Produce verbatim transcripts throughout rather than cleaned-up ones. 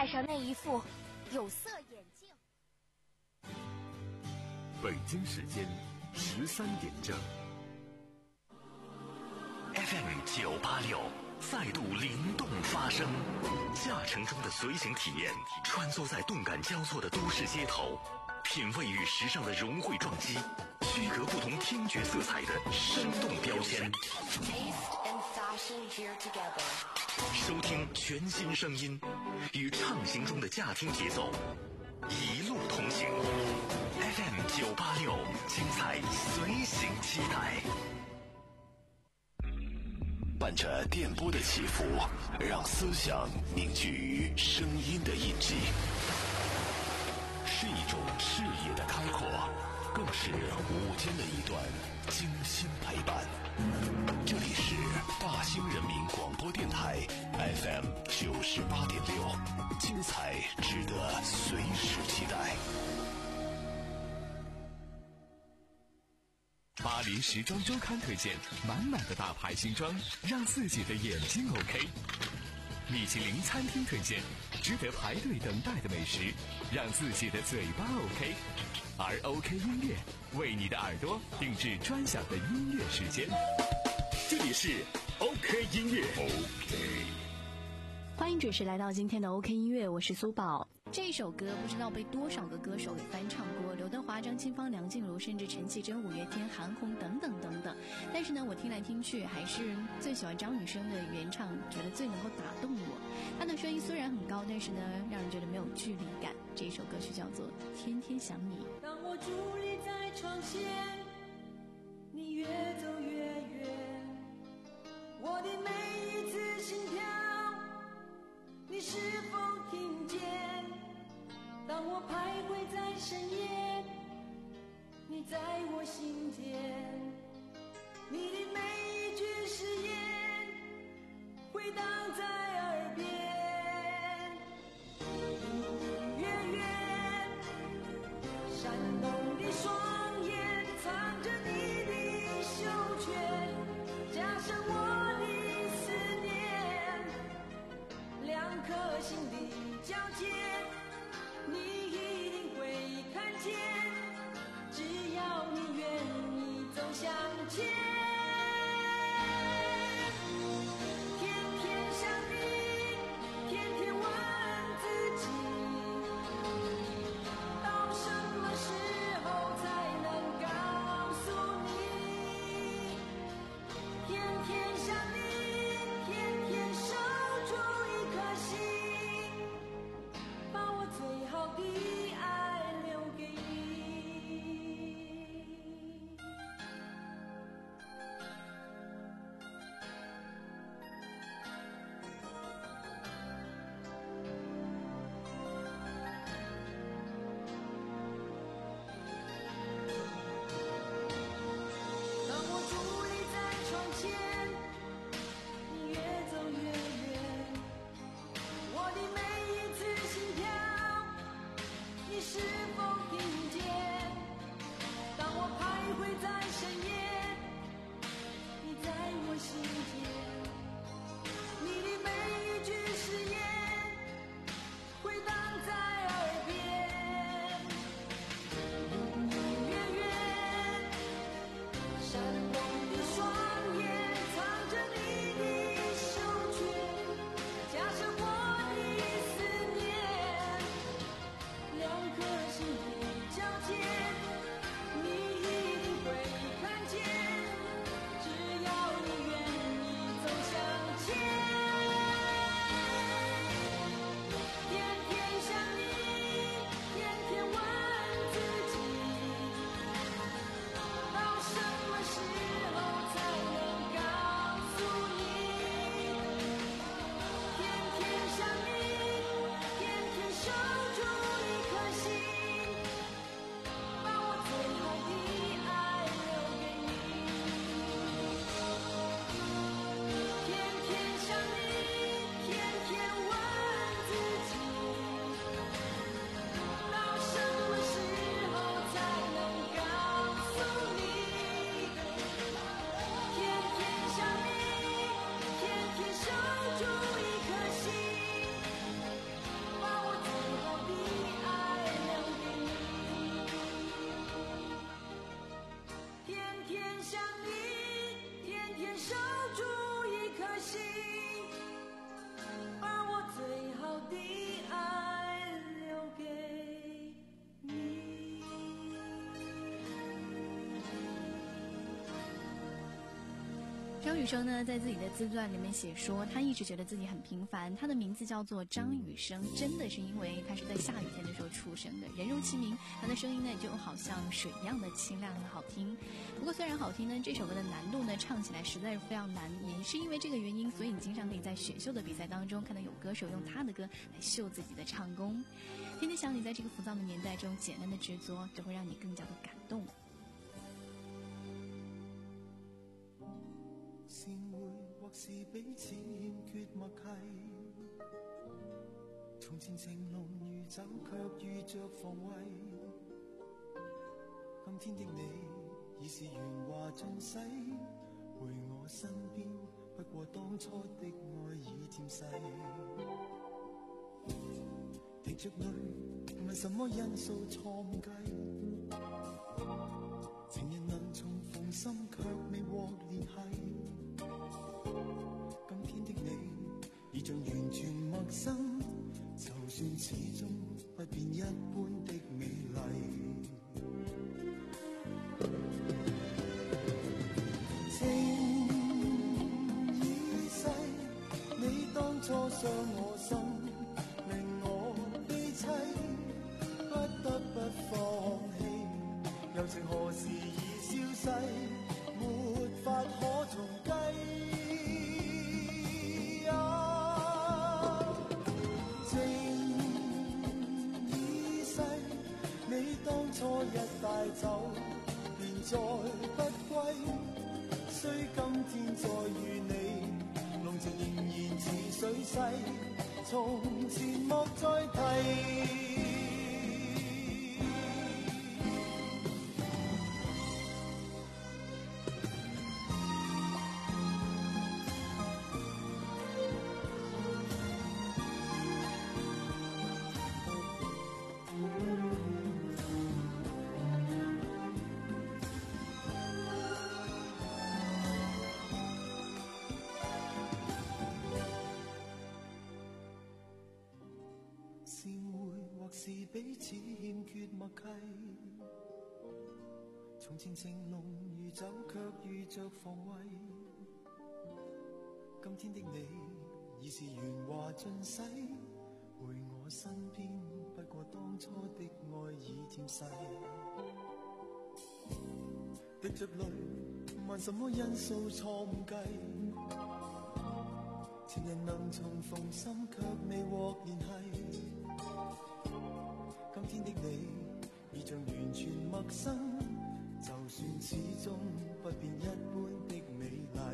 上那一副有色眼镜。 北京时间十三点整 F M 九八六再度灵动发声，驾乘中的随行体验，穿梭在动感交错的都市街头，品味与时尚的融汇撞击，区隔不同听觉色彩的生动标签。收听全新声音，与畅行中的驾听节奏，一路同行。F M 九八六，精彩随行期待。 伴着电波的起伏，让思想凝聚于声音的印记，是一种视野的开阔，更是午间的一段精心陪伴。这里是大兴人民广播电台 F M 九十八点六，精彩值得随时期待。 巴黎时装周刊推荐满满的大牌新装，让自己的眼睛 OK。米其林餐厅推荐值得排队等待的美食，让自己的嘴巴 OK。而 OK 音乐为你的耳朵定制专享的音乐时间。这里是 OK 音乐 OK。 欢迎准时来到今天的 OK 音乐，我是苏宝。这首歌不知道被多少个歌手给翻唱过，刘德华、张清芳、梁静茹，甚至陈绮贞、五月天、韩红等等等等。但是呢，我听来听去还是最喜欢张雨生的原唱，觉得最能够打动我。她的声音虽然很高，但是呢，让人觉得没有距离感。这一首歌曲叫做《天天想你》。 当我伫立在窗前，你越走越远，我的每一次心跳，你是否听见？当我徘徊在深夜，你在我心间，你的每一句誓言回荡在耳边，隐隐约约闪动的双眼藏着你的袖圈，加深我的思念，两颗心的交界，你一定会看见，只要你愿意走向前。天天想你，天天问自己，到什么时候才能告诉你？天天想你，天天守住一颗心，把我最好的爱留给你。 张雨生呢，在自己的自传里面写说，他一直觉得自己很平凡。他的名字叫做张雨生，真的是因为他是在下雨天的时候出生的，人如其名，他的声音呢就好像水一样的清亮，很好听。不过虽然好听呢，这首歌的难度呢唱起来实在是非常难，也是因为这个原因，所以你经常可以在选秀的比赛当中看到有歌手用他的歌来秀自己的唱功。天天想你，在这个浮躁的年代中，简单的执着就会让你更加的感动。 善会或是彼此欠缺默契，從前情濃如酒，卻遇着防衛。今天的你已是圓滑盡洗，陪我身邊，不過當初的愛已漸逝。滴着淚，問什麼因素錯誤計？情人能重逢心，卻未獲聯繫。今天的你已像完全陌生，就算始終不變一般的美麗。情已逝，你當初傷我心，令我悲凄，不得不放棄。柔情何時已消逝，沒法可重計。初一帶走，便再不歸。雖今天再遇你，濃情仍然似水逝，從前莫再提。是彼此欠缺默契，從前情濃如酒，卻遇着防衛。今天的你已是圓滑盡洗，陪我身邊，不過當初的愛已漸逝。滴着淚，問什麼因素錯誤計？情人能重逢心，卻未獲聯繫。今天的你已像完全陌生，就算始終不變一般的美麗。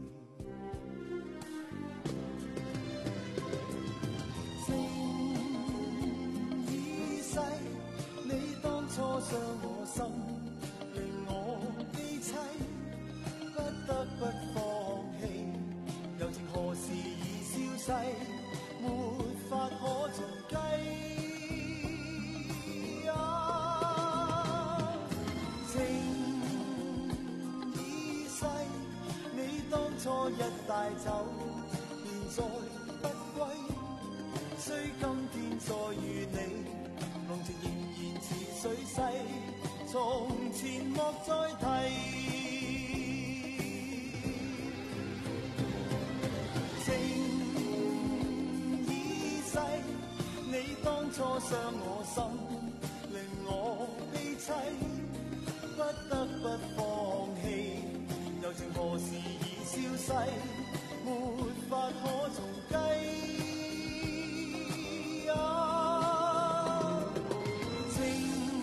情已逝，你當初傷我心，令我悲凄，不得不放棄。柔情何時已消逝，沒法可重計。初一帶走，便再不歸。雖今天再遇你，濃情仍然似水逝，從前莫再提。情已逝，你當初傷我心，令我悲凄，不得不放棄。柔情何時已消逝，沒法可重計。啊，情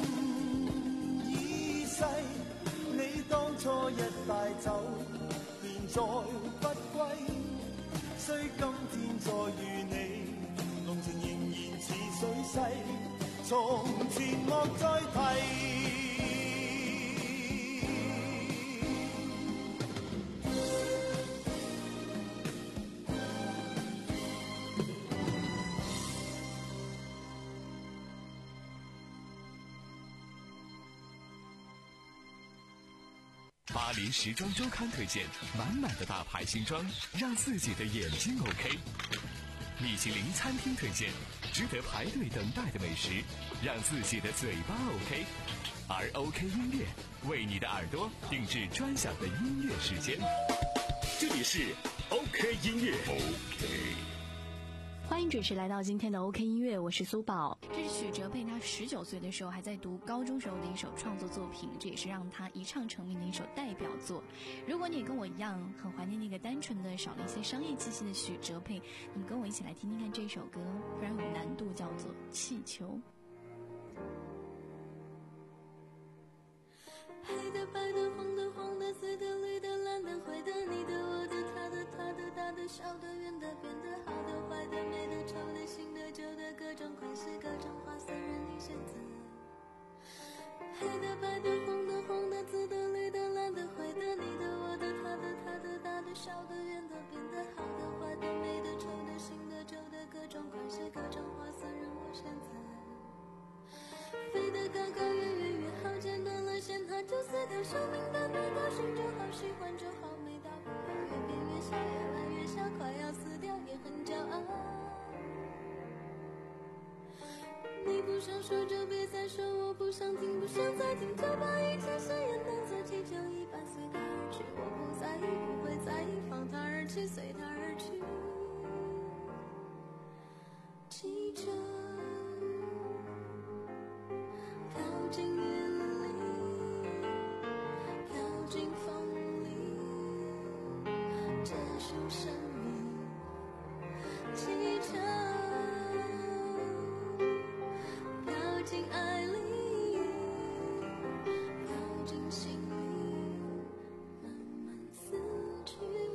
已逝，你當初一帶走，便再不歸。雖今天再遇你，濃情仍然似水逝，從前莫再提。 巴黎时装周刊推荐满满的大牌新装，让自己的眼睛 OK。米其林餐厅推荐值得排队等待的美食，让自己的嘴巴 OK。而 OK 音乐为你的耳朵定制专享的音乐时间。 这里是 OK 音乐 OK。 欢迎准时来到今天的 OK 音乐，我是苏宝。这是许哲佩他十九岁的时候还在读高中时候的一首创作作品，这也是让他一唱成名的一首代表作。如果你也跟我一样很怀念那个单纯的少了一些商业气息的许哲佩，那么跟我一起来听听看这首歌，非常有难度，叫做《气球》。 黑的白的红的黄的紫的绿的蓝的灰的你的我的他的他的大的小的圆的扁的好的坏的美的丑的新的旧的各种款式各种花色任你选择。黑的白的红的黄的紫的绿的蓝的灰的你的我的他的他的大的小的圆的扁的好的坏的美的丑的新的旧的各种款式各种花色任我选择。飞得高高远远越好，剪断了线它就似条生命短短高兴就好，喜欢就好，没大不了越变越小，越来越小，快要死掉也很骄傲。你不想说就别再说，我不想听不想再听，就把一切誓言当作气球一般随它而去，我不在意不会在意，放它而去随它而去。气球靠近云里，靠近风里，结束生命。气球靠近爱里，靠近心里，慢慢死去。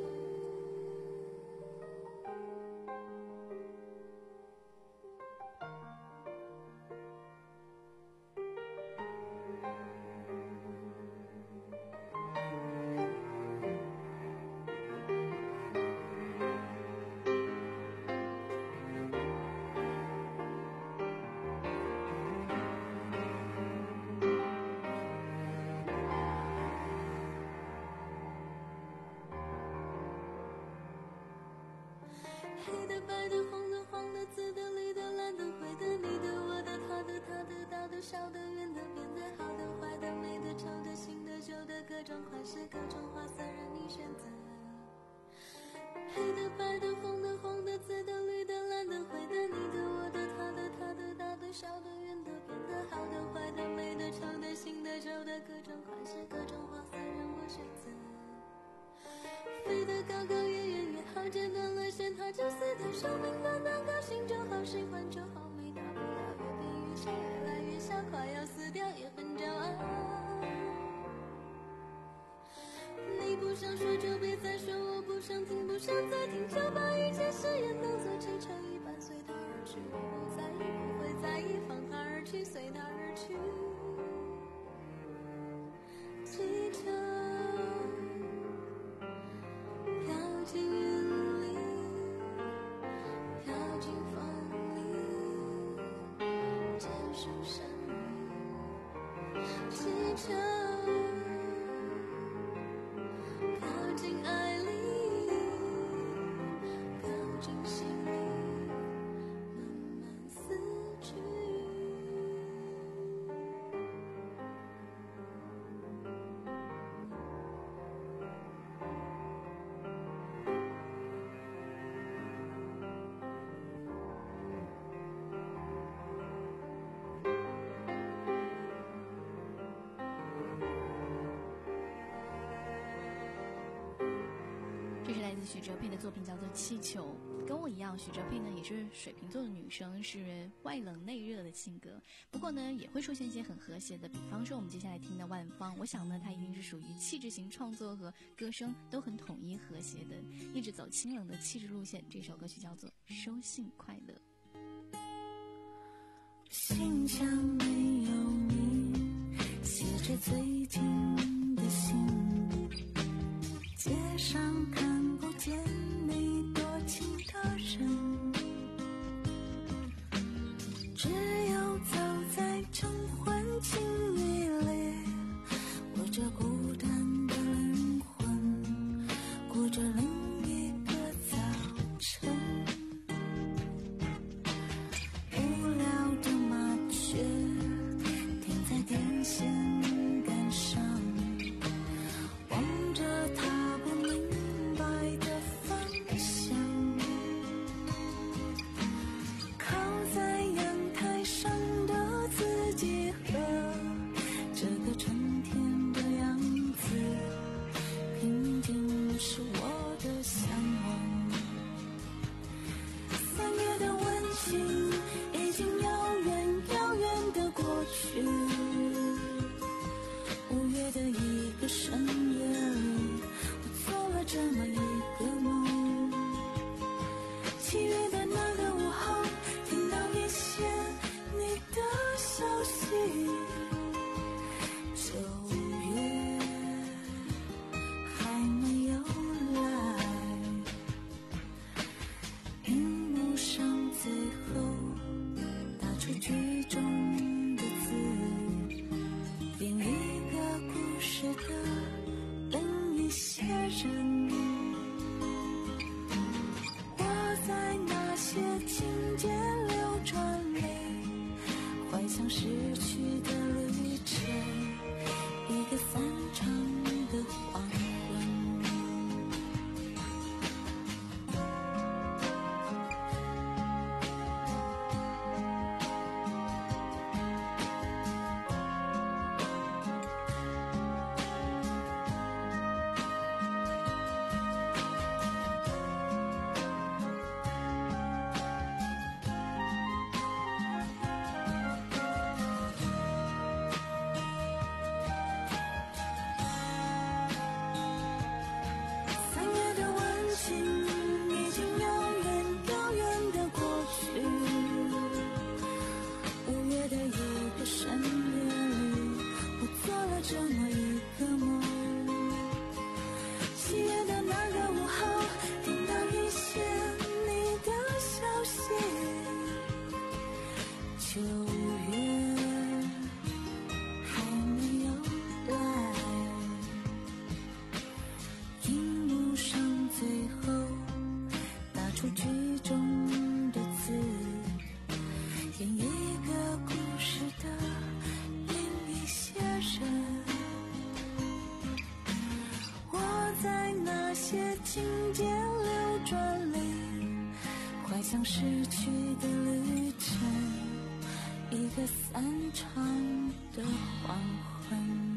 黑的白的红的黄的紫的绿的蓝的灰的你的我的他的他的大的小的圆的扁的好的坏的美的丑的新的旧的各种款式各种花色任你选择。黑的白的红的黄的紫的绿的蓝的灰的你的我的他的他的大的小的圆的扁的好的坏的美的丑的新的旧的各种款式各种花色任我选择。飞得高高远远越好，剪断了线它就似条生命短短高兴就好，喜欢就好，没大不了越变越小，越来越小，快要死掉也很骄傲。你不想说就别再说，我不想听不想再听，就把一切誓言当作气球一般随它而去，我不在意不会在意，放它而去随它而去。气球靠近云里，靠近风里，结束生命。气球靠近爱里，靠近心里，慢慢死去。 这是来自许哲佩的作品，叫做《气球》。跟我一样，许哲佩呢也是水瓶座的女生，是外冷内热的性格。不过呢，也会出现一些很和谐的，比方说我们接下来听的《万芳》，我想呢，她一定是属于气质型创作和歌声都很统一和谐的，一直走清冷的气质路线。这首歌曲叫做《收信快乐》。 信箱没有你，写着最近的信，街上看不见你多情的人，只有走在晨昏清雨里，我这孤单的灵魂过着另一个早晨。无聊的麻雀停在电线杆上，望着它不明像逝去的旅程，一个散场的黄昏。九月还没有来，荧幕上最后打出剧中的字，演一个故事的另一些人。我在那些情节流转里，怀想逝去的旅程，一个散场的黄昏。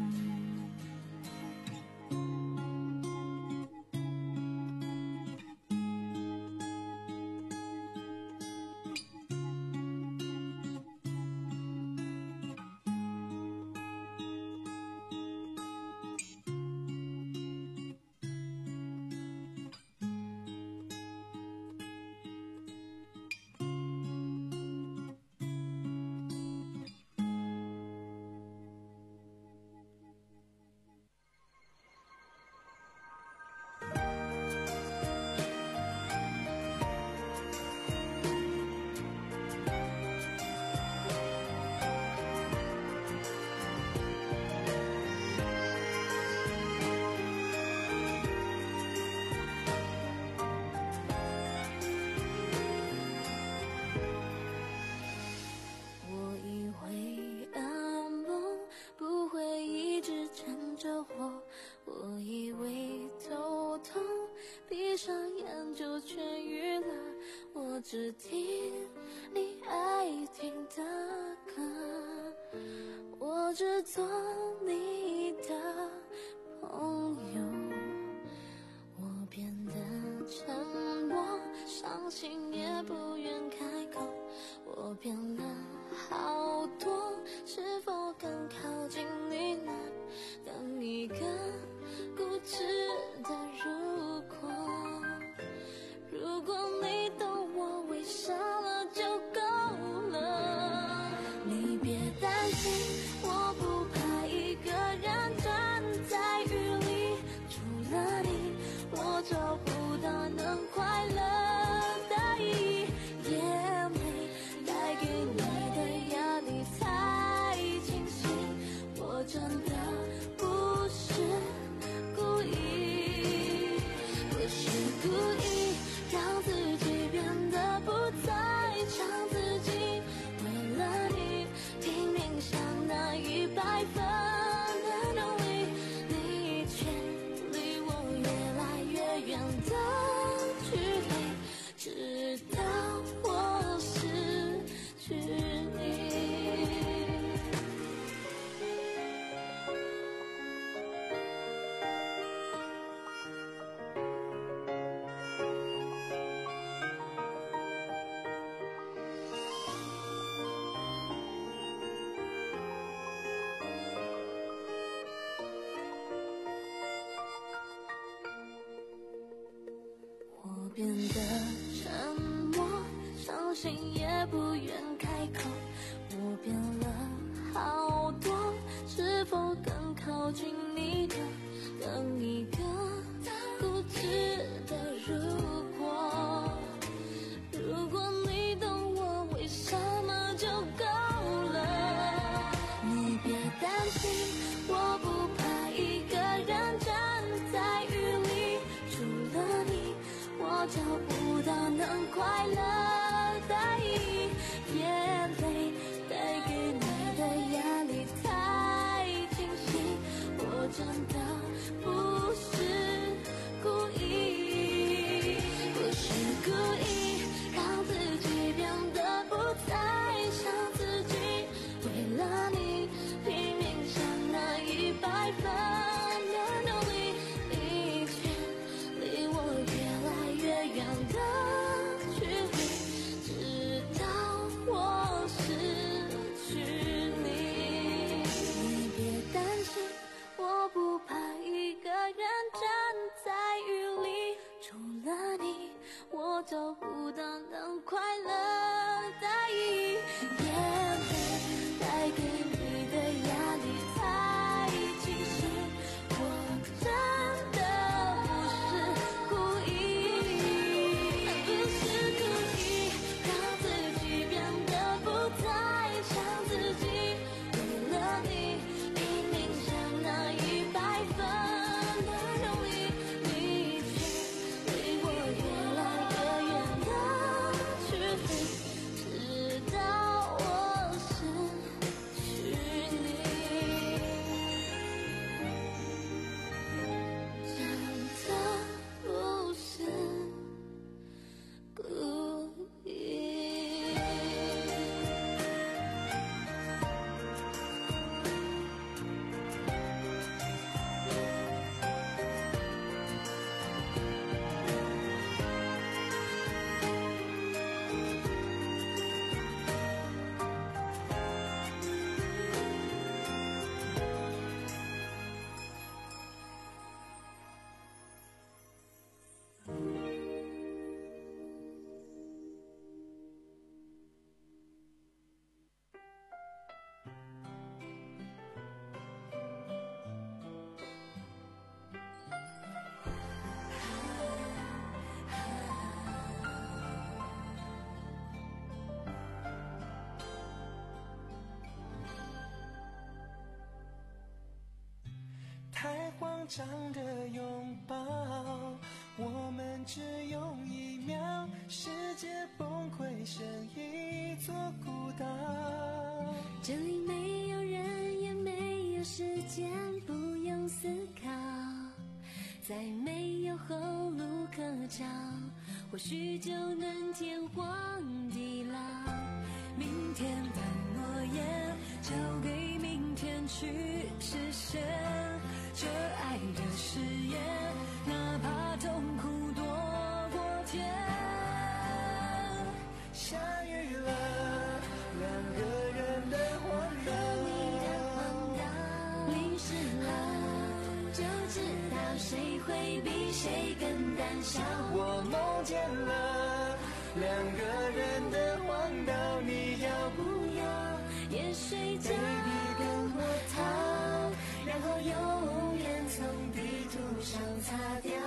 我以为头痛闭上眼就痊愈了，我只听你爱听的歌，我只做你的朋友。我变得沉默，伤心也不愿开口，我变了好多，是否更靠近你呢？等一个固执的如果，如果你懂我为什么就够了。你别担心，我不怕一个人站在雨里，除了你我找不到能快乐的意义，眼泪带给你的压力太清晰，我真的故意让自己变得不再像自己，为了你拼命想那一百分的努力，你却离我越来越远的距离，直到我失去你。我变得沉默，伤心也不愿开口，我变了好多，是否更靠近你的等一个固执的如果，如果你懂我为什么就够了。你别担心，我不怕一个人站在雨里，除了你我找不到能快乐的意义，眼泪带给你张的拥抱，我们只用一秒，世界崩溃成一座孤岛。 这里没有人，也没有时间，不用思考，再没有后路可找，或许就能天荒地老。明天的诺言交给明天去实现，这爱的誓言，哪怕痛苦多过甜。 下雨了，两个人的荒岛， 你的荒岛淋湿了，就知道谁会比谁更胆小。 我梦见了两个人的荒岛，你要不要也睡觉？ Baby 跟我逃，然后永远从地图上擦掉。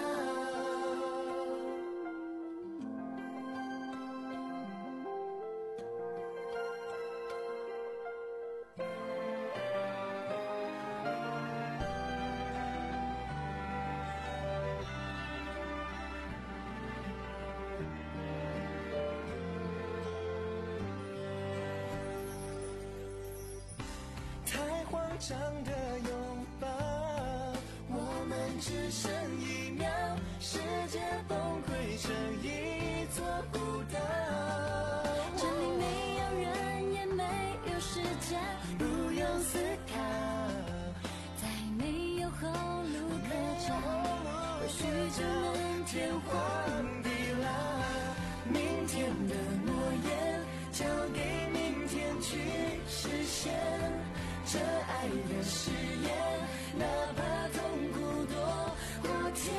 张的拥抱，我们只剩一秒，世界崩溃成一座孤岛。 这里没有人，也没有时间， 不用思考， 再没有后路可找，或许就能天荒地老。 明天的诺言交给明天去实现。这爱的誓言，哪怕痛苦多过甜。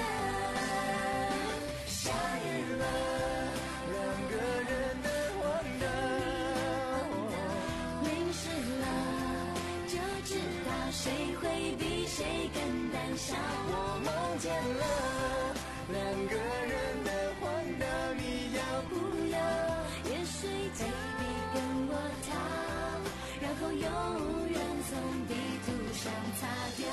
下雨了，两个人的荒岛， 淋湿了，就知道谁会比谁更胆小。 我梦见了两个人的荒岛，你要不要也睡觉？ Baby 跟我逃，然后永远从地图上擦掉。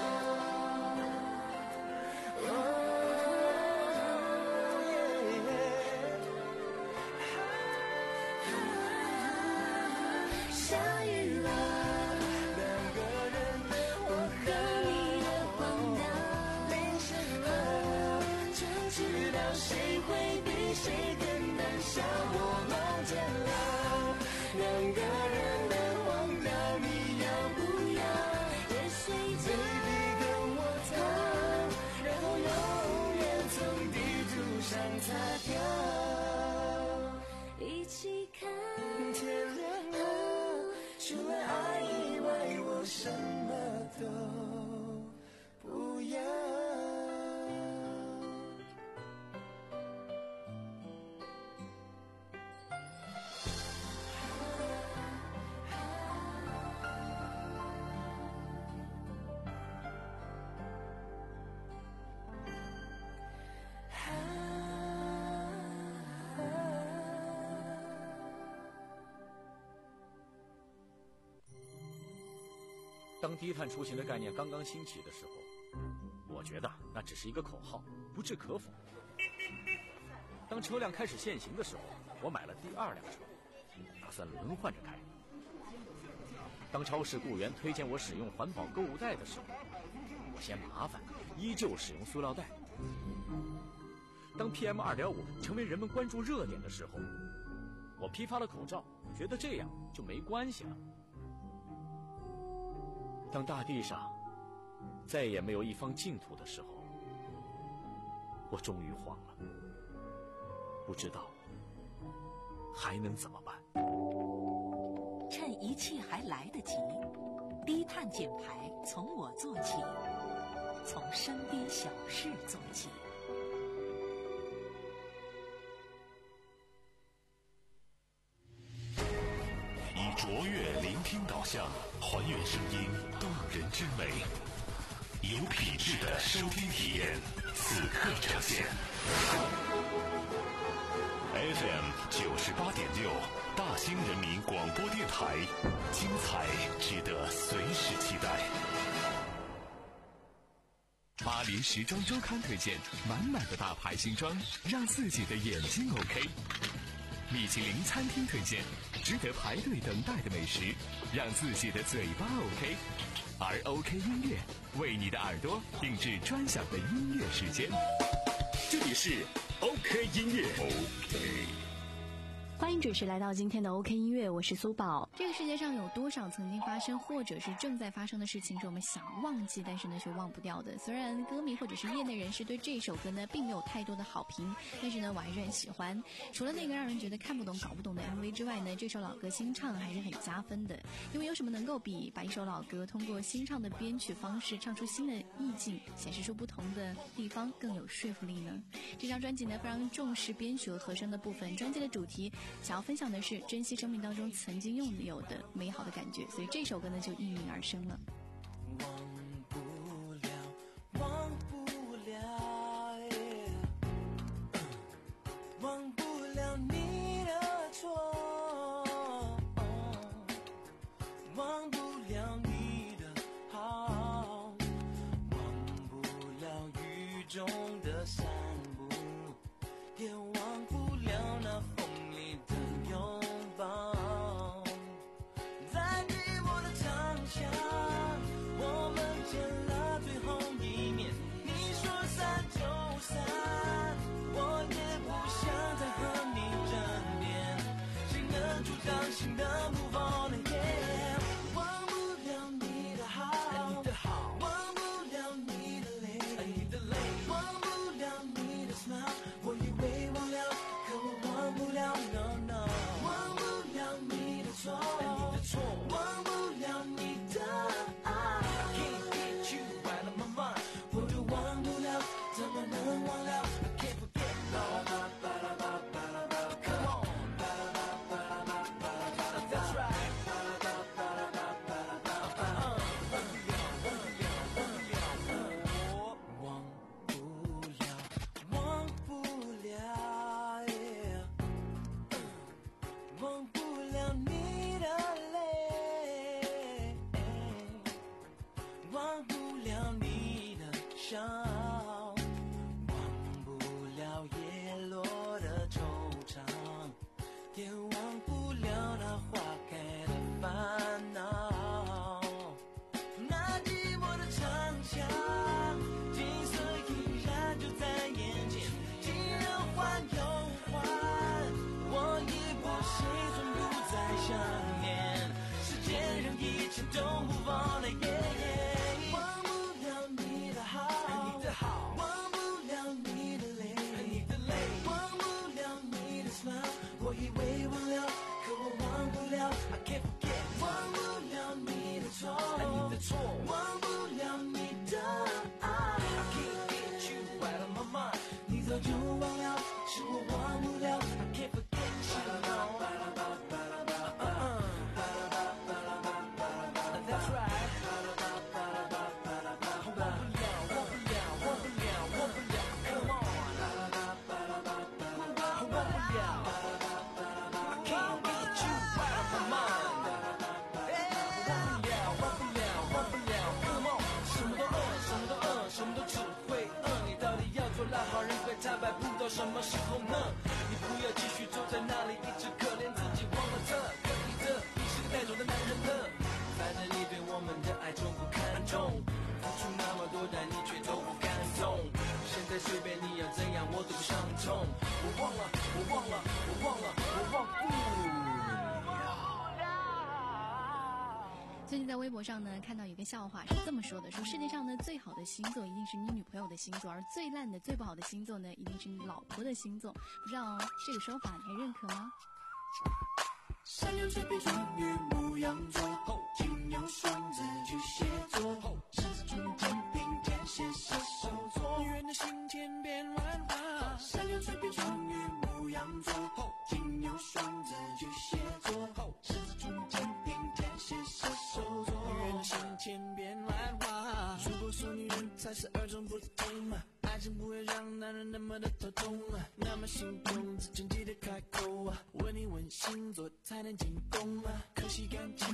下雨了， 两个人的我和你的荒岛淋湿了，就知道谁会比谁更胆小。我梦见了两个人的荒岛，你要不要也睡觉 ？Baby 跟我逃，然后永远从地图上擦掉。 一起看天亮了，除了爱以外，我什么都不要。 当低碳出行的概念刚刚兴起的时候，我觉得那只是一个口号，不置可否。当车辆开始限行的时候，我买了第二辆车，打算轮换着开。当超市雇员推荐我使用环保购物袋的时候，我嫌麻烦，依旧使用塑料袋。当 P M 二点五 成为人们关注热点的时候，我批发了口罩，觉得这样就没关系了。当大地上再也没有一方净土的时候，我终于慌了，不知道还能怎么办。 趁一切还来得及，低碳减排从我做起，从身边小事做起。 以卓越聆听导向，还原声音动人之美，有品质的收听体验，此刻呈现。F M 九十八点六，大兴人民广播电台，精彩值得随时期待。 巴黎时装周刊推荐满满的大牌新装，让自己的眼睛 OK。米其林餐厅推荐值得排队等待的美食，让自己的嘴巴 OK。而 OK 音乐为你的耳朵定制专享的音乐时间。 这里是 OK 音乐 OK。 欢迎准时来到今天的 OK 音乐，我是苏宝。这个世界上有多少曾经发生或者是正在发生的事情是我们想忘记但是呢却忘不掉的？虽然歌迷或者是业内人士对这首歌呢并没有太多的好评，但是呢我还是很喜欢。除了那个让人觉得看不懂搞不懂的 M V 之外呢，这首老歌新唱还是很加分的。因为有什么能够比把一首老歌通过新唱的编曲方式唱出新的意境，显示出不同的地方更有说服力呢？这张专辑呢非常重视编曲和和声的部分，专辑的主题想要分享的是珍惜生命当中曾经拥有的美好的感觉，所以这首歌呢就应运而生了。 忘不了，忘不了，忘不了你的错，忘不了你的好，忘不了雨中的散步，也忘不了那风里的拥抱。在寂寞的长巷，我们见了最后一面，你说散就散，我也不想再和你争辩，谁能阻挡心的move on again？ 忘不了你的好，你的好，忘不了你的泪，你的泪，忘不了你的 smile， 我以为忘了，可我忘不了 no no， 忘不了你的错，你的错，忘不了你的爱 I can't get you out of my mind， 我都忘不了，怎么能忘了 I can't forget no come on that's right忘不了，忘不了 yeah， 忘不了你的泪，忘不了你的笑，忘不了叶落的惆怅，也忘不了那花开的烦恼。那寂寞的长巷，景色依然就在眼前，既然换又换，我已不谁从不再想念，时间让一切都move on again。忘不了你的好，你的好，忘不了你的泪，你的泪，忘不了你的 smile， 我以为忘了，可我忘不了 I can't forget， 忘不了你的错，你的错，忘不了你的爱 I can't get you out of my mind， 你早就忘了，是我忘不了 I can't forget you that's right， 忘不了，忘不了，忘不了，忘不了 come on， 忘不了 I can't get you out of my mind， 忘不了，忘不了，忘不了 come on， 什么都饿，什么都饿，什么都只会饿，你到底要做老好人快坦白，不到什么时候呢？你不要继续坐在那里一直可怜自己，忘了这可以的，你是个带走的男人了，反正你对我们的爱从不看重，付出那么多但你却都不感动，现在随便你要怎样我都不伤痛，我忘了，我忘了，我忘了，我忘不了。 最近在微博上呢看到有个笑话是这么说的，说世界上呢最好的星座一定是你女朋友的星座，而最烂的最不好的星座呢一定是你老婆的星座。不知道这个说法你还认可吗？ 三六水瓶双鱼牧羊座，金牛双子巨蟹座，狮子处女天平天蝎射手座，女人的心千变万化。三六水瓶双鱼牧羊座，金牛双子巨蟹座，狮子处女天平天蝎射手座，女人的心千变万化。如果说女人才是二种不同嘛，爱情不会让男人那么的头痛啊，那么心动之前记得开口啊，问一问星座才能进攻啊，可惜感情远比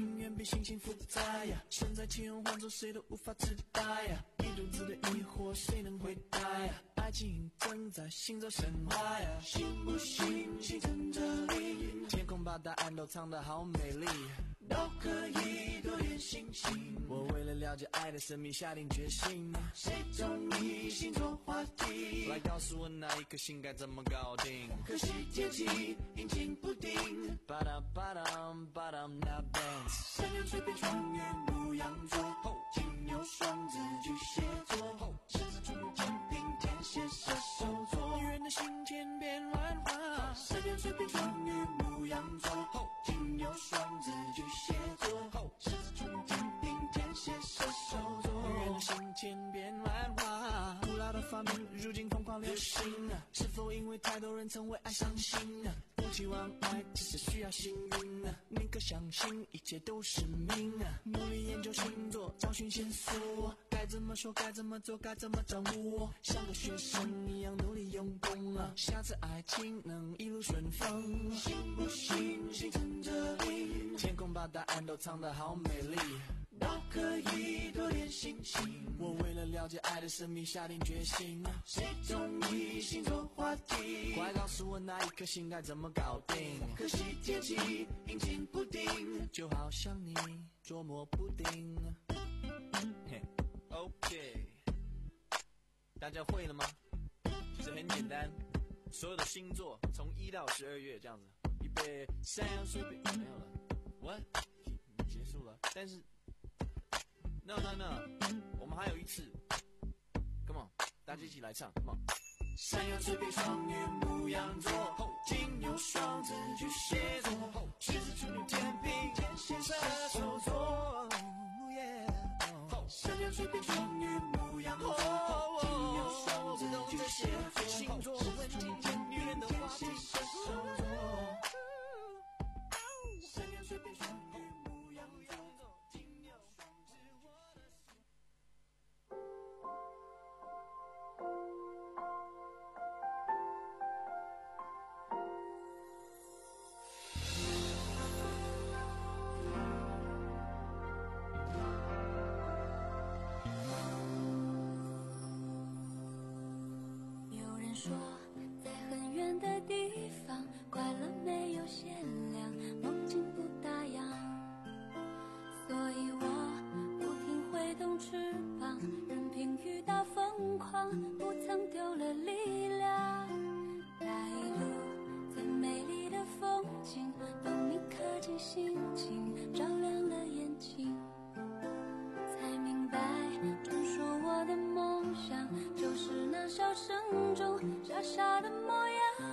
比心情复杂呀，身在其中换做谁都无法自拔呀，一肚子的疑惑谁能回答呀？爱情正在行走神话呀，信不信星辰这里，天空把答案都藏得好美丽，都可以多点信心。我为了了解爱的神秘下定决心，谁中意星座话题？来告诉我那一颗心该怎么搞定？可惜天气阴晴不定，巴达巴达巴达那 dance。山羊水瓶双鱼牧羊座，金牛双子巨蟹座，狮子处女天平天蝎射手座。女人的心千变万化，山羊水瓶双鱼牧羊座，金牛双子巨蟹座，狮子处女天平天蝎射手座。女人的心千变万化，古老的发明如今疯狂流行，是否因为太多人曾为爱伤心？不期望爱只是需要幸运，宁可相信一切都是命，努力研究星座找寻线索，该怎么说该怎么做该怎么掌握，像个学生一样努力用功，下次爱情能一路顺风。信不信星辰这里，天空把答案都藏得好美丽，都可以多点信心。我为了了解爱的神秘下定决心，谁中意星座话题？快告诉我那一颗心该怎么搞定？可惜天气阴晴不定，就好像你捉摸不定。嘿 OK， 大家会了吗？这很简单，所有的星座从一到十二月这样子，预备山羊水瓶没有了 ，What 结束了，但是。No no no， 我们还有一次 ，Come on， 大家一起来唱 ，Come on。山羊水瓶双鱼牧羊座，金牛双子巨蟹座，狮子处女天平天蝎射手座。山羊水瓶双鱼牧羊座，金牛双子巨蟹座，星座问题女人的话题射手座。山羊水瓶双鱼牧羊座。 说在很远的地方，快乐没有限量，梦境不打烊，所以我不停挥动翅膀，任凭雨打疯狂，不曾丢了力量。那一路最美丽的风景，都你刻进心情，照亮了眼睛，才明白专属我的梦想，就是那笑声中傻傻的模样。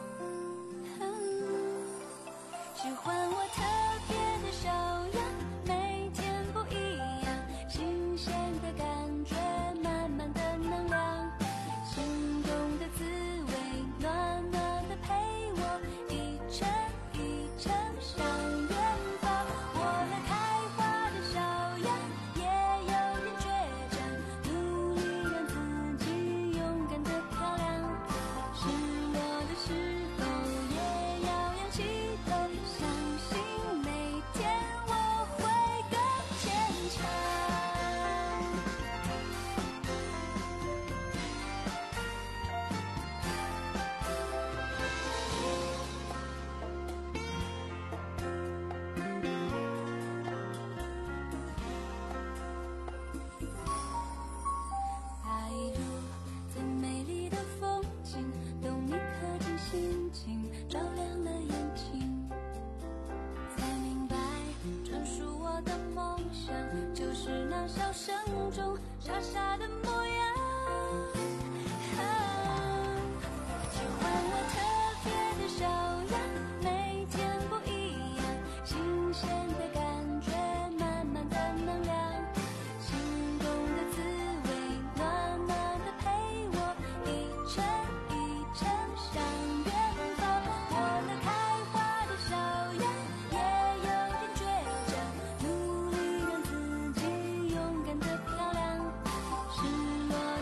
喜欢我特别的小样，每天不一样，新鲜的感觉，满满的能量，心中的滋味，暖暖的陪我一程一程向远方。我那开花的小样也有点倔强，努力让自己勇敢的漂亮，失落的时候也要扬起头，相信每天我会更坚强。那一路最美丽的风景，都你刻进心情，照亮了眼睛，才明白专属我的梦想，就是那笑声中傻傻的模样。喜欢我特别的小样，每天不一样，新鲜的感觉，满满的能量，心中的滋味，暖暖的陪我一程一程向远方。我那开花的小样也有点倔强，努力让自己勇敢的漂亮，失落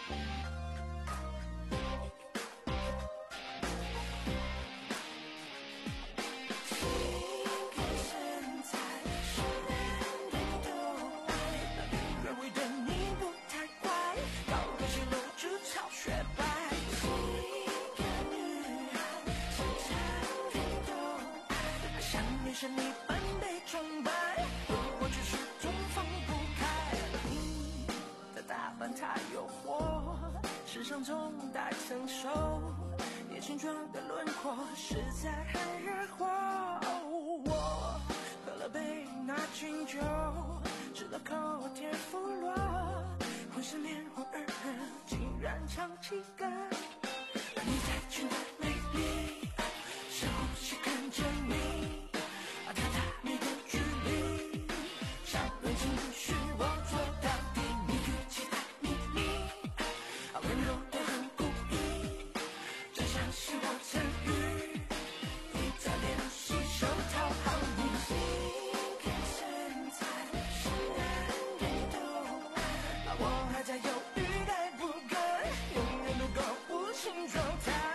是你般被崇拜，我却始终放不开。你的打扮太诱惑，时尚中带成熟，也青春的轮廓实在很惹火。我喝了杯那清酒，吃了口铁妇罗，浑身面红耳热，竟然唱起歌。你在裙带美丽，深呼吸看着你。榻榻米的距离，伤人情绪我做到底。你语气太秘密，温柔得很故意，真相是我参与，一再练习手讨好你。看现在是人人都爱，我还在犹豫该不该，永远都搞不清状态。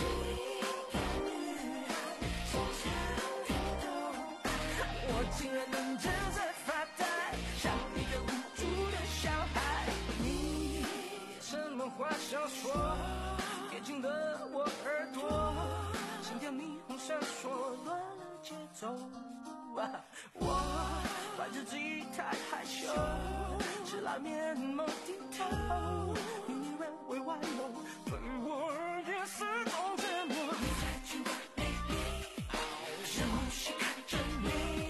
竟然认真在发呆，像一个无助的小孩。你什么话小说，贴近了我耳朵，心跳霓虹闪烁，乱了节奏。啊、我怪自己太害羞，吃拉面猛低头，你你人为外露，对我而言是种折磨。你在裙带美丽，深呼吸看着你。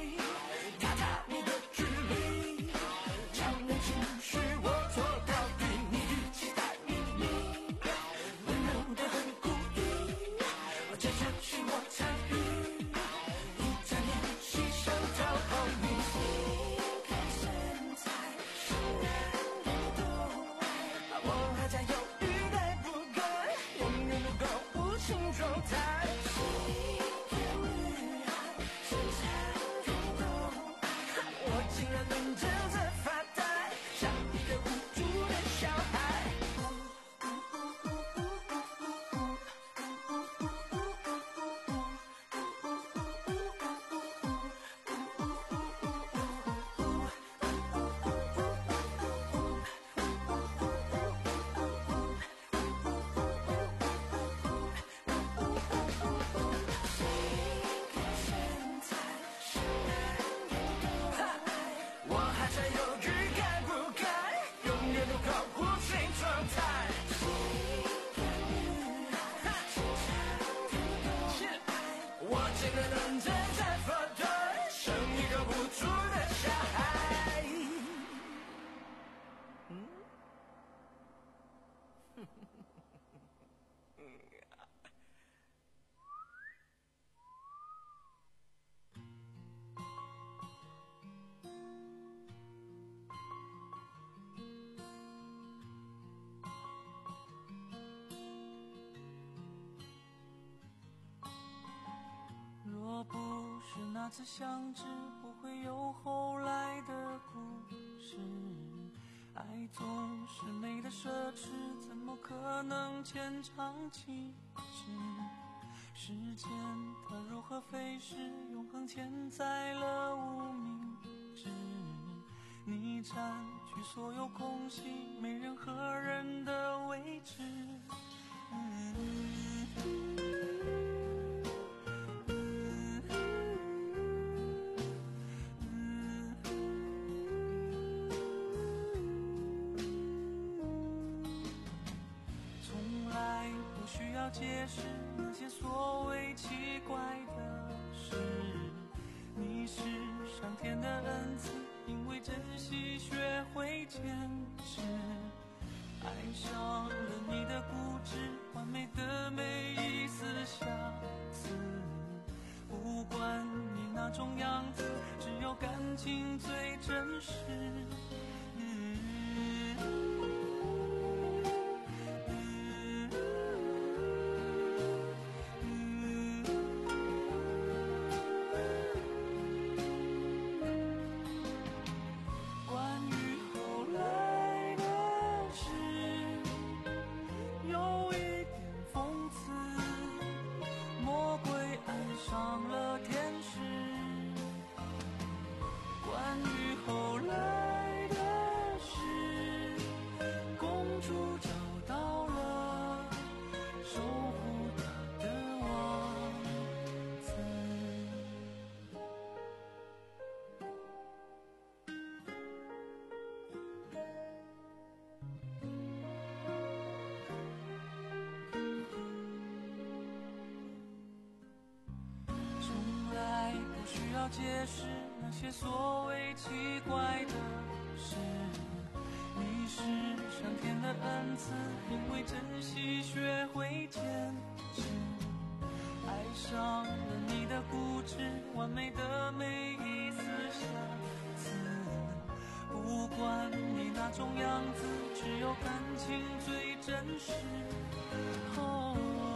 若不是那次相知，不会有后来的故事。爱总是美的奢侈，怎么可能牵肠起止？时间它如何飞逝，永恒潜在了无名指。你占据所有空隙，没任何人的位置。嗯解释那些所谓奇怪的事，你是上天的恩赐，因为珍惜学会坚持。爱上了你的固执，完美的每一丝瑕疵。不管你哪种样子，只有感情最真实。 解释那些所谓奇怪的事。你是上天的恩赐，因为珍惜学会坚持。爱上了你的固执，完美的每一丝瑕疵。不管你那种样子，只有感情最真实。哦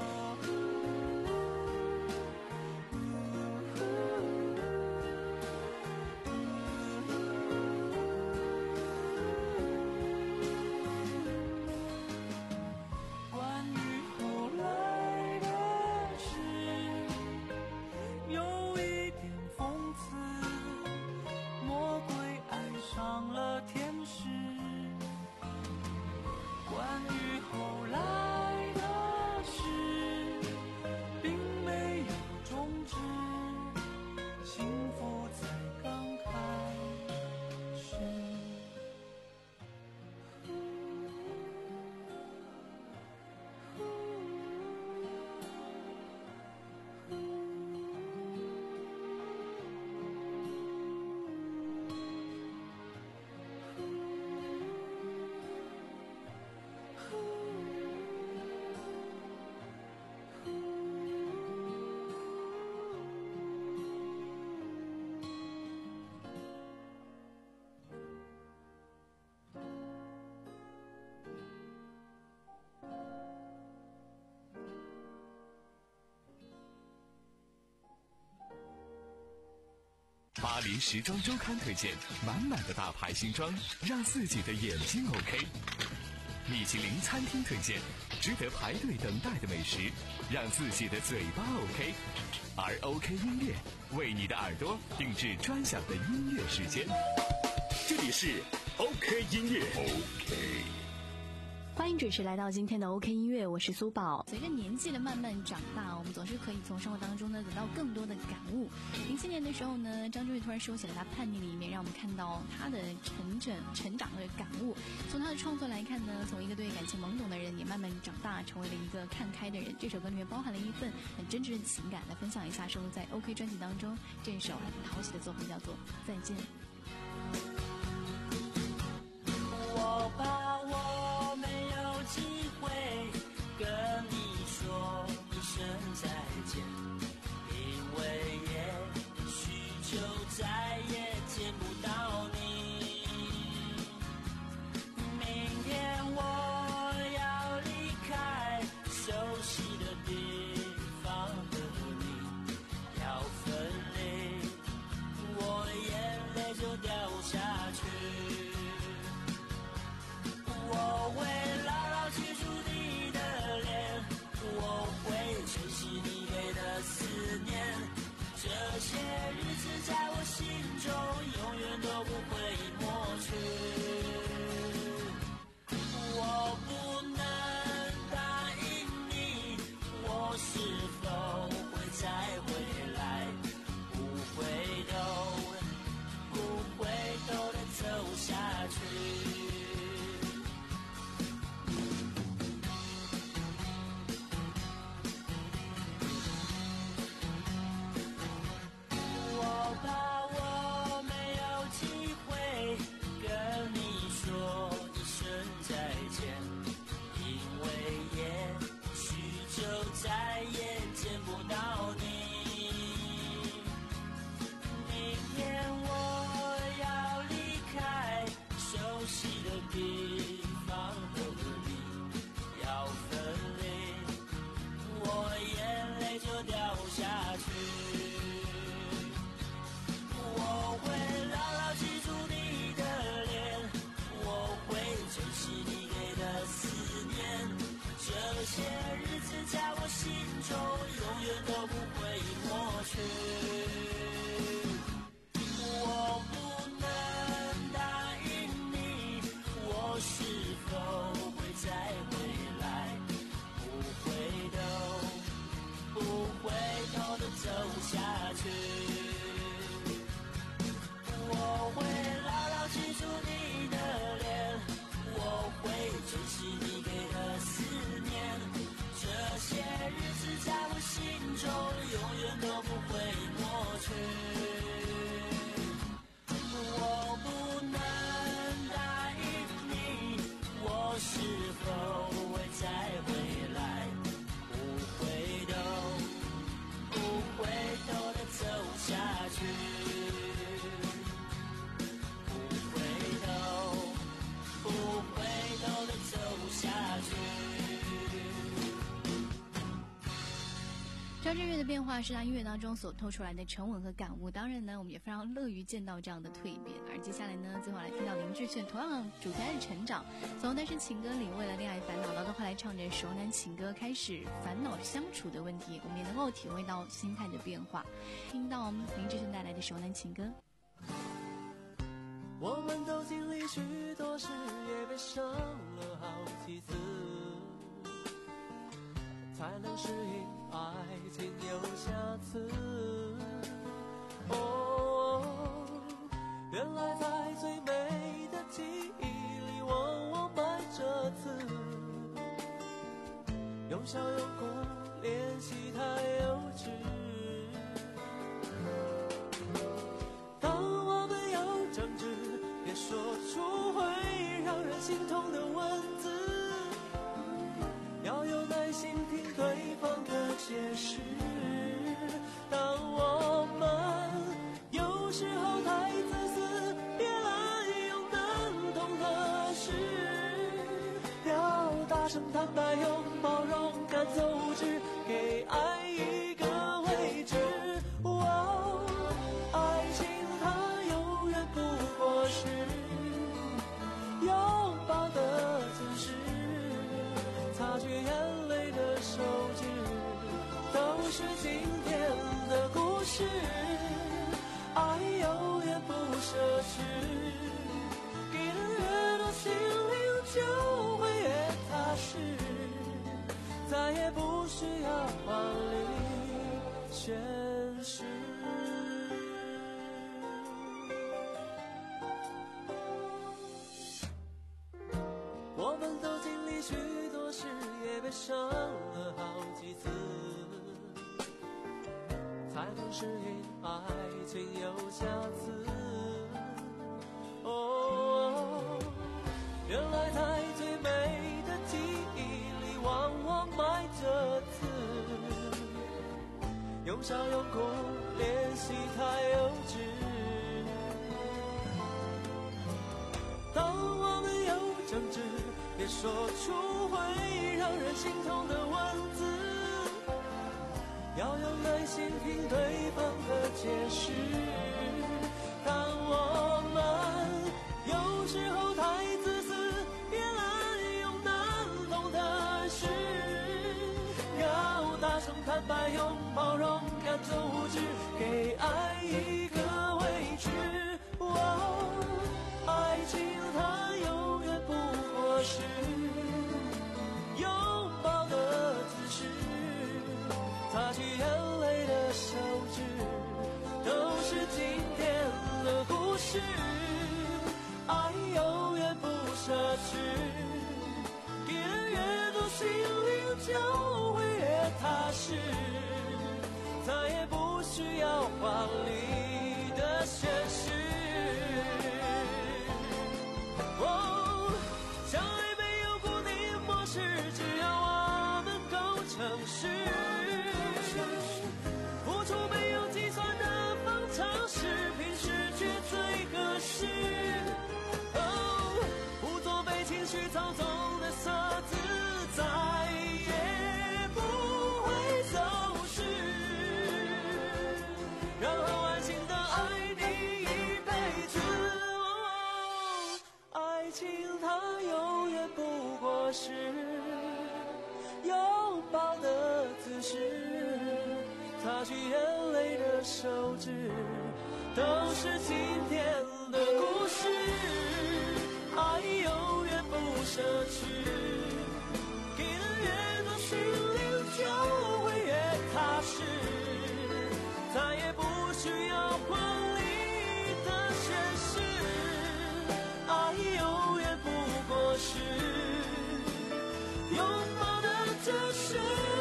巴黎时装周刊推荐满满的大牌新装，让自己的眼睛 OK。米其林餐厅推荐值得排队等待的美食，让自己的嘴巴 OK。而 OK 音乐为你的耳朵定制专享的音乐时间。 这里是 OK 音乐 OK。 欢迎准时来到今天的 OK 音乐，我是苏宝。随着年纪的慢慢长大，我们总是可以从生活当中呢得到更多的感悟。零七年的时候呢，张震岳突然收起了他叛逆的一面，让我们看到他的成长成长的感悟。从他的创作来看呢，从一个对感情懵懂的人，也慢慢长大，成为了一个看开的人。这首歌里面包含了一份很真挚的情感，来分享一下收录在 OK 专辑当中这首很讨喜的作品，叫做《再见》。 我怕我没有机会跟你说一声再见，因为也许就再也见不到你。明天我要离开熟悉的地方和你要分离，我眼泪就掉下去。我会牢牢记住你的脸，我会珍惜你给的思念，这些日子在我心中永远都不会抹去。我不能答应你，我是否会再回来，不回头，不回头的走下去。再也见不到你。明天我要离开熟悉的地方和你要分离，我眼泪就掉下去。我会牢牢记住你的脸，我会珍惜你给的思念，这些日子在我心中永远都不会抹去。我不能答应你，我是否会再回来，不回头，不回头的走下去。我会牢牢记住你的脸，我会珍惜你给的思念，这些日子在我心中永远都不会抹去。 张震岳的变化是他音乐当中所透出来的沉稳和感悟，当然呢我们也非常乐于见到这样的蜕变。而接下来呢，最后来听到林志炫同样主题是成长，从单身情歌里为了恋爱烦恼，到后来唱着熟男情歌开始烦恼相处的问题，我们也能够体会到心态的变化。听到林志炫带来的熟男情歌。 我们都经历许多事，也被伤了好几次，才能适应爱情有瑕疵。哦，原来在最美的记忆里，往往埋着刺，用笑用哭练习太幼稚。当我们有争执，别说出会让人心痛的文字，要有耐心听对方的解释。当我们有时候太自私，别滥用难懂的事，要大声坦白，用包容赶走无知，给爱一个位置。哦，爱情它永远不过是拥抱的姿势，擦去眼泪的手指，都是今天的故事。爱永远不奢侈，给的越多，心灵就会越踏实，再也不需要华丽诠释。我们都经历许多事，也被伤了好几次，才能适应爱情有瑕疵。哦，原来在最美的记忆里，往往埋着刺，用笑用哭练习太幼稚。当我们有争执，别说出会让人心痛的文字，要有耐心听对方的解释。当我们有时候太自私，别滥用难懂的事，要大声坦白，用包容赶走无知，给爱一个位置。哦，爱情它永远不过是拥抱的姿势，擦去眼泪的手指，都是今天的故事。爱永远不奢侈，给的越多，心灵就会越踏实，再也不需要华丽的宣誓。哦，相爱没有固定模式，只要我们够诚实，付出没有计算的方程式，平时却最合适。哦，不做被情绪操纵的色字，再也不会走失，然后安心的爱你一辈子。哦，爱情它永远不过是拥抱的姿势，擦去眼泪的手指，都是今天的故事。爱永远不奢侈，给的越多，心灵就会越踏实，再也不需要华丽的宣誓。爱永远不过是拥抱的姿势。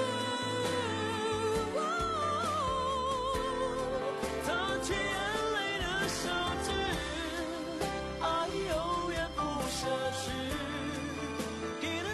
擦去眼泪的手指，爱永远不奢侈，给的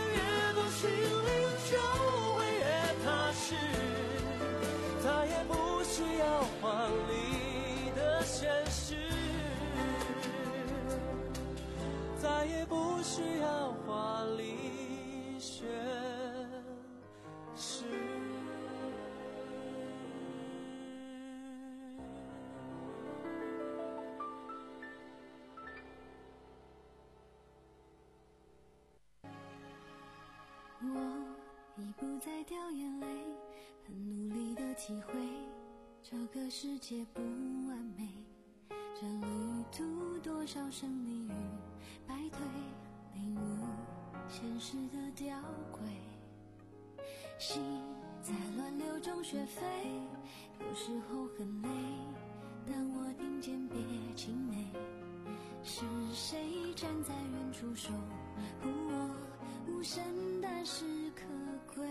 我已不再掉眼泪，很努力的体会，这个世界不完美，这旅途多少胜利与败退，领悟现实的吊诡，心在乱流中学飞，有时候很累，但我听见别气馁，是谁站在远处守护我，无声但是可贵。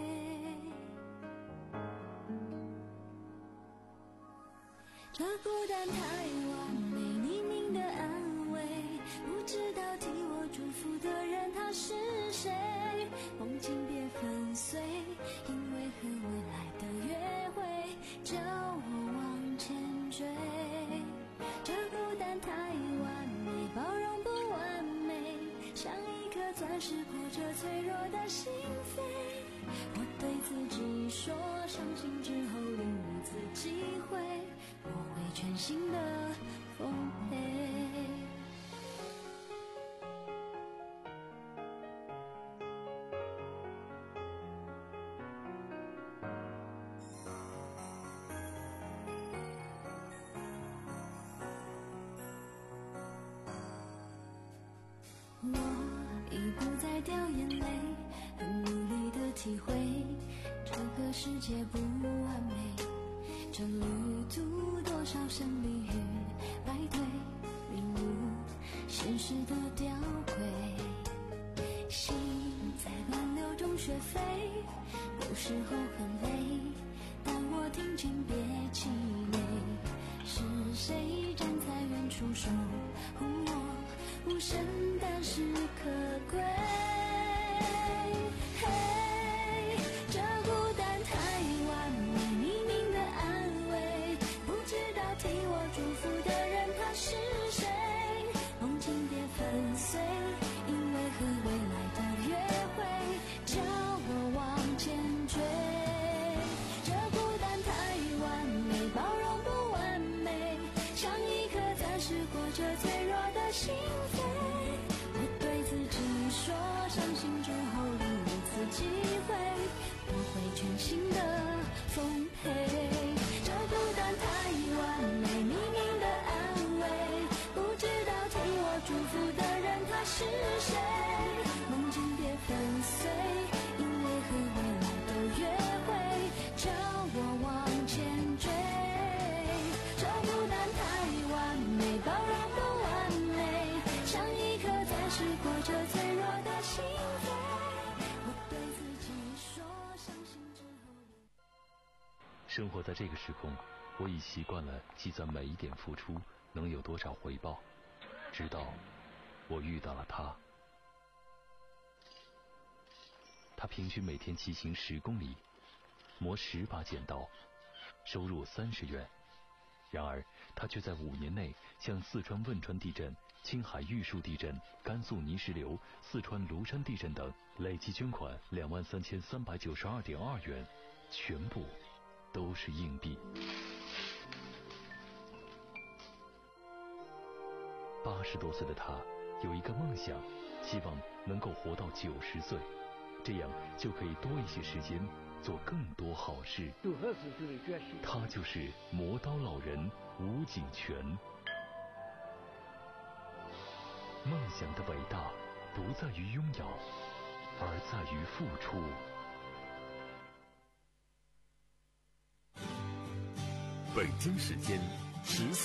这孤单太完美，匿名的安慰，不知道替我祝福的人他是谁，梦境别粉碎，因为和未来的约会叫我往前追。这孤单太完美，包容不完美，像一颗钻石裹着脆弱的心扉，我对自己说，伤心之后另一次机会，我会全心的奉陪。我已不再掉眼泪，很努力的体会，这个世界不完美，这旅途多少胜利与败退，领悟现实的吊诡，心在乱流中学飞，有时候很累，但我听见别气馁，是谁站在远处守护我，无声但是可贵。嘿，这孤单太完美，匿名的安慰，不知道替我祝福的人他是谁，梦境别粉碎，因为和未来的约会叫我往前追。这孤单太完美，包容不完美，像一颗钻石裹着脆弱的心扉，我对自己说，伤心之后另一次机会，我会全心的奉陪。这孤单太完美，匿名的安慰，不知道替我祝福的人他是谁，梦境别粉碎，因为和未来的约会叫我往前追。这孤单太完美，包容不完美，像一颗钻石裹着脆弱的心扉，我对自己说，伤心之后。 生活在这个时空，我已习惯了计算每一点付出能有多少回报，直到我遇到了他。他平均每天骑行十公里，磨十把剪刀，收入三十元。然而他却在五年内向四川汶川地震、青海玉树地震、甘肃泥石流、四川庐山地震等累计捐款两万三千三百九十二点二元，全部都是硬币。八十多岁的他有一个梦想，希望能够活到九十岁，这样就可以多一些时间做更多好事。他就是磨刀老人吴景全。梦想的伟大不在于拥有，而在于付出。 北京时间十四